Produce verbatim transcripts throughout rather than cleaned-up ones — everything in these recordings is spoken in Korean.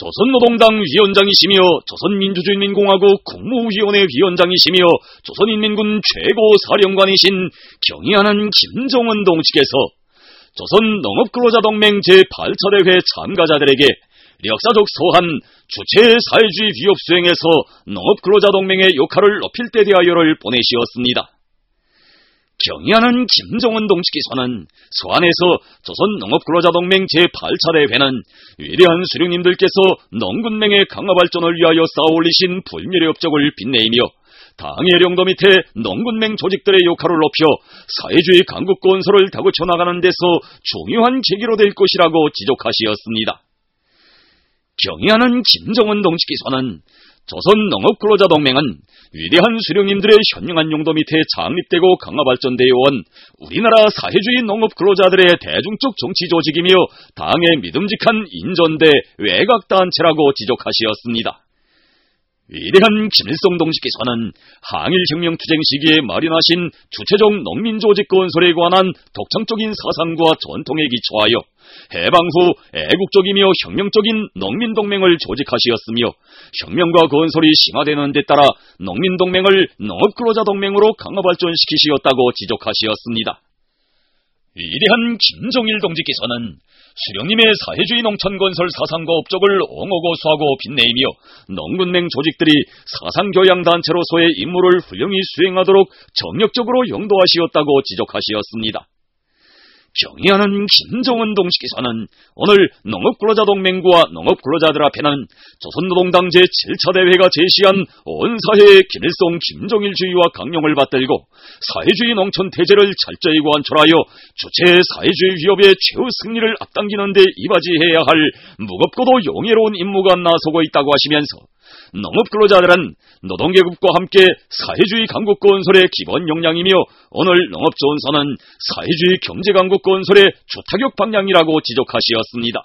조선노동당 위원장이시며 조선민주주의인민공화국 국무위원회 위원장이시며 조선인민군 최고사령관이신 경의하는 김정은 동지께서 조선농업근로자동맹 제팔 차 대회 참가자들에게 역사적 소한 주체 사회주의 위협 수행에서 농업근로자동맹의 역할을 높일 때 대하여를 보내시었습니다. 경의하는 김정은 동지께서는 서한에서 조선농업근로자동맹 제팔 차 대회는 위대한 수령님들께서 농군맹의 강화 발전을 위하여 쌓아올리신 불멸의 업적을 빛내이며 당의 령도 밑에 농군맹 조직들의 역할을 높여 사회주의 강국 건설을 다구쳐 나가는 데서 중요한 계기로 될 것이라고 지적하시었습니다. 경의하는 김정은 동지께서는 조선농업근로자동맹은 위대한 수령님들의 현명한 용도 밑에 창립되고 강화 발전되어 온 우리나라 사회주의 농업근로자들의 대중적 정치 조직이며 당의 믿음직한 인전대 외곽단체라고 지적하시었습니다. 위대한 김일성 동지께서는 항일혁명 투쟁 시기에 마련하신 주체적 농민조직 건설에 관한 독창적인 사상과 전통에 기초하여 해방 후 애국적이며 혁명적인 농민동맹을 조직하시었으며 혁명과 건설이 심화되는 데 따라 농민동맹을 농업근로자동맹으로 강화 발전시키시었다고 지적하시었습니다. 위대한 김정일 동지께서는 수령님의 사회주의 농촌건설 사상과 업적을 옹호고수하고 빛내이며 농군맹 조직들이 사상교양단체로서의 임무를 훌륭히 수행하도록 정력적으로 영도하시었다고 지적하시었습니다. 경의하는 김정은 동지께서는 오늘 농업근로자동맹과 농업근로자들 앞에는 조선노동당 제칠 차 대회가 제시한 온 사회의 김일성 김정일주의와 강령을 받들고 사회주의 농촌태제를 철저히 관철하여 주체 사회주의 위협의 최후 승리를 앞당기는 데 이바지해야 할 무겁고도 용해로운 임무가 나서고 있다고 하시면서 농업근로자들은 노동계급과 함께 사회주의 강국 건설의 기본 역량이며 오늘 농업조언서는 사회주의 경제강국 건설의 주타격 방향이라고 지적하시었습니다.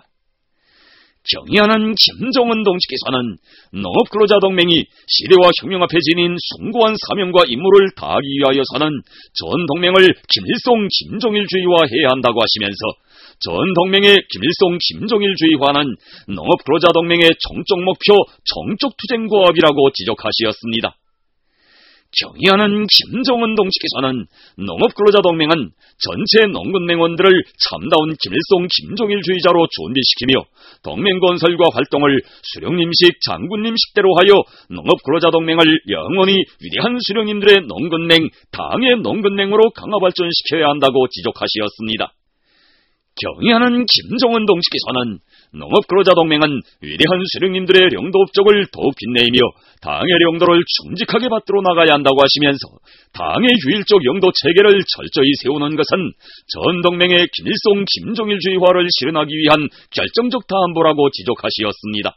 경의하는 김정은 동지께서는 농업근로자동맹이 시대와 혁명 앞에 지닌 숭고한 사명과 임무를 다하기 위하여서는 전 동맹을 김일성 김정일주의화해야 한다고 하시면서 전 동맹의 김일성 김정일주의화는 농업근로자동맹의 정적 목표 정적 투쟁고압이라고 지적하시었습니다. 경의하는 김정은 동지께서는 농업근로자동맹은 전체 농군맹원들을 참다운 김일성 김정일주의자로 준비시키며 동맹건설과 활동을 수령님식 장군님식대로 하여 농업근로자동맹을 영원히 위대한 수령님들의 농군맹, 당의 농군맹으로 강화 발전시켜야 한다고 지적하시었습니다. 경의하는 김정은 동지께서는 농업근로자동맹은 위대한 수령님들의 령도 업적을 더욱 빛내이며 당의 령도를 충직하게 받들어 나가야 한다고 하시면서 당의 유일적 영도 체계를 철저히 세우는 것은 전 동맹의 김일성 김정일주의화를 실현하기 위한 결정적 담보라고 지적하시었습니다.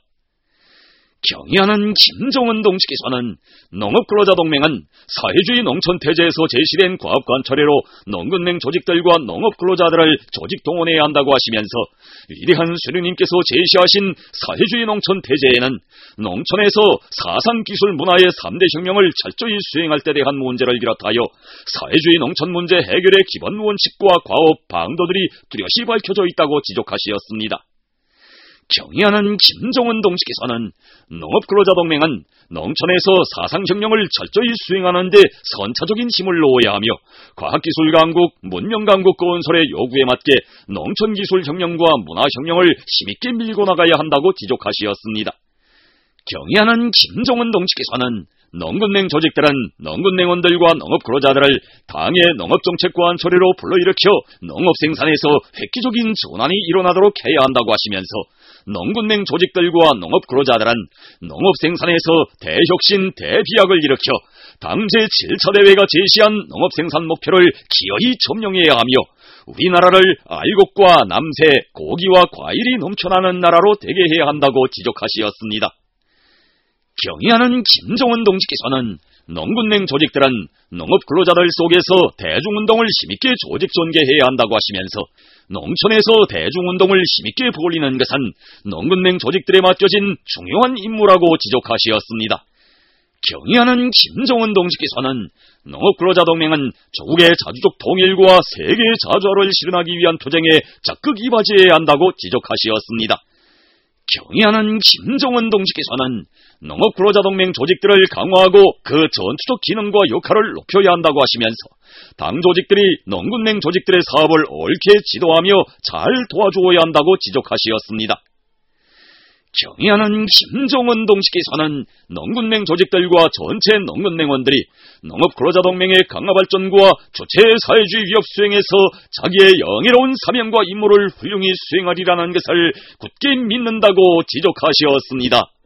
경의하는 김정은 동지께서는 농업근로자동맹은 사회주의 농촌태제에서 제시된 과업관철회로 농군맹 조직들과 농업근로자들을 조직 동원해야 한다고 하시면서 위대한 수령님께서 제시하신 사회주의 농촌태제에는 농촌에서 사상기술 문화의 삼 대 혁명을 철저히 수행할 때 대한 문제를 비롯하여 사회주의 농촌 문제 해결의 기본 원칙과 과업, 방도들이 뚜렷이 밝혀져 있다고 지적하시었습니다. 경의하는 김정은 동지께서는 농업근로자동맹은 농촌에서 사상혁명을 철저히 수행하는 데 선차적인 힘을 놓아야 하며 과학기술강국, 문명강국 건설의 요구에 맞게 농촌기술혁명과 문화혁명을 힘있게 밀고 나가야 한다고 지적하시었습니다. 경의하는 김정은 동지께서는 농군맹 조직들은 농군맹원들과 농업근로자들을 당의 농업정책과 안처리로 불러일으켜 농업생산에서 획기적인 전환이 일어나도록 해야 한다고 하시면서 농군맹 조직들과 농업근로자들은 농업생산에서 대혁신, 대비약을 일으켜 당 제칠 차 대회가 제시한 농업생산 목표를 기어이 점령해야 하며 우리나라를 알곡과 남새, 고기와 과일이 넘쳐나는 나라로 되게 해야 한다고 지적하시었습니다. 경의하는 김정은 동지께서는 농군맹 조직들은 농업근로자들 속에서 대중운동을 힘있게 조직 전개해야 한다고 하시면서 농촌에서 대중운동을 힘있게 벌이는 것은 농군맹 조직들에 맡겨진 중요한 임무라고 지적하시었습니다. 경의하는 김정은 동지께서는 농업근로자동맹은 조국의 자주적 통일과 세계의 자주화를 실현하기 위한 투쟁에 적극 이바지해야 한다고 지적하시었습니다. 경의하는 김정은 동지께서는 농업근로자동맹 조직들을 강화하고 그 전투적 기능과 역할을 높여야 한다고 하시면서 당 조직들이 농군맹 조직들의 사업을 옳게 지도하며 잘 도와주어야 한다고 지적하시었습니다. 경의하는 김정은 동지께서는 농군맹 조직들과 전체 농군맹원들이 농업근로자동맹의 강화 발전과 주체 사회주의 위협 수행에서 자기의 영예로운 사명과 임무를 훌륭히 수행하리라는 것을 굳게 믿는다고 지적하셨습니다.